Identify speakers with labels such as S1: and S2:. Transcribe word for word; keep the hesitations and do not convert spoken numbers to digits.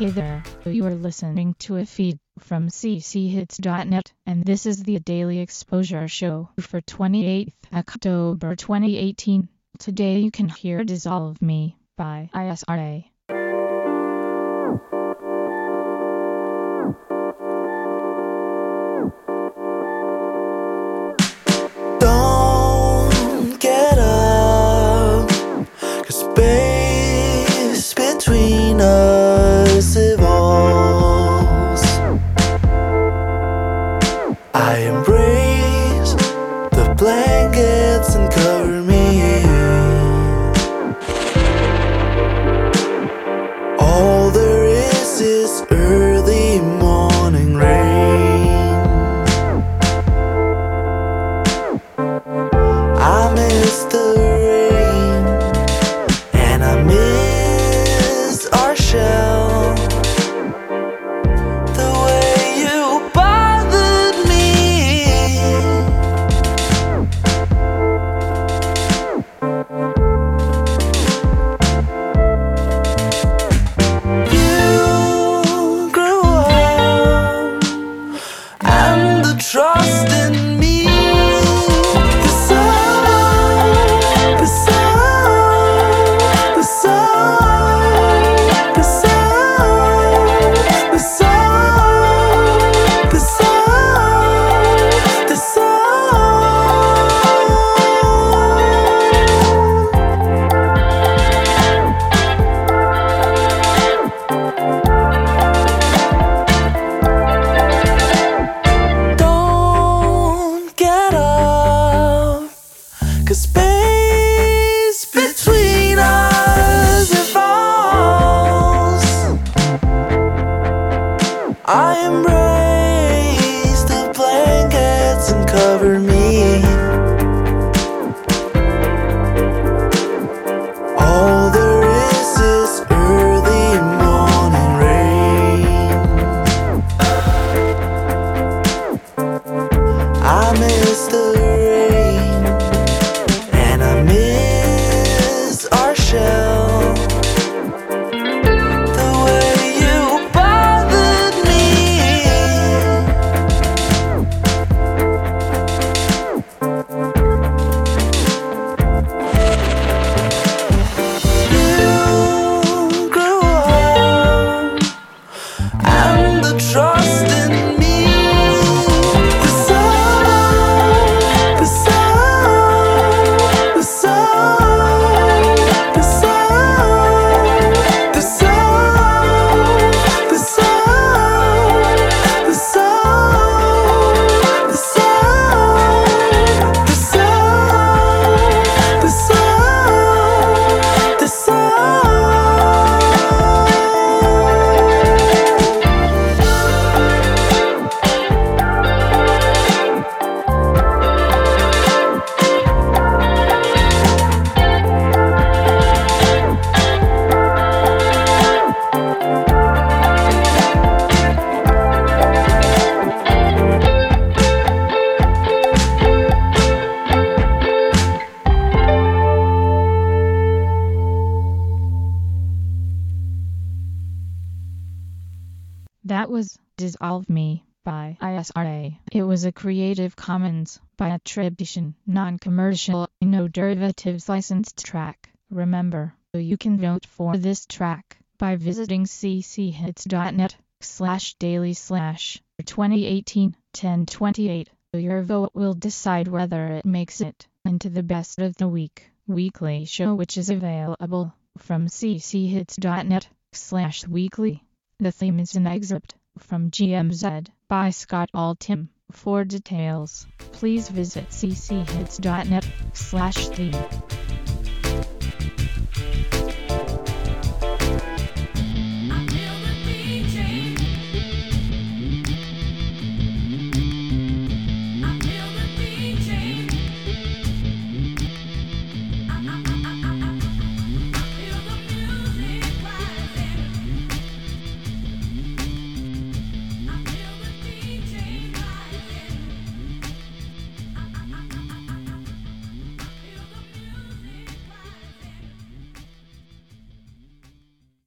S1: Hey there, you are listening to a feed from c c hits dot net, and this is the Daily Exposure Show for twenty-eighth October twenty eighteen. Today you can hear Dissolve Me by I S R A.
S2: Don't get up, 'cause space between us evolves. I embrace the blankets and cover me. All there is is early morning rain. I miss the rain, and I miss our shell. The way you bothered me. You grew up, and the trust in me. Cause space between us evolves. I embrace the blankets and cover me. All there is is early morning rain. I miss the rain, and I miss our shell. The way you bothered me. You grew up, and the trust in me.
S1: That was Dissolve Me by I S R A. It was a Creative Commons by attribution, non-commercial, no derivatives licensed track. Remember, you can vote for this track by visiting c c hits dot net slash daily slash twenty eighteen ten twenty-eight. Your vote will decide whether it makes it into the best of the week weekly show, which is available from c c hits dot net slash weekly. The theme is an excerpt from G M Z by Scott Altham. For details, please visit c c hits dot net slash theme.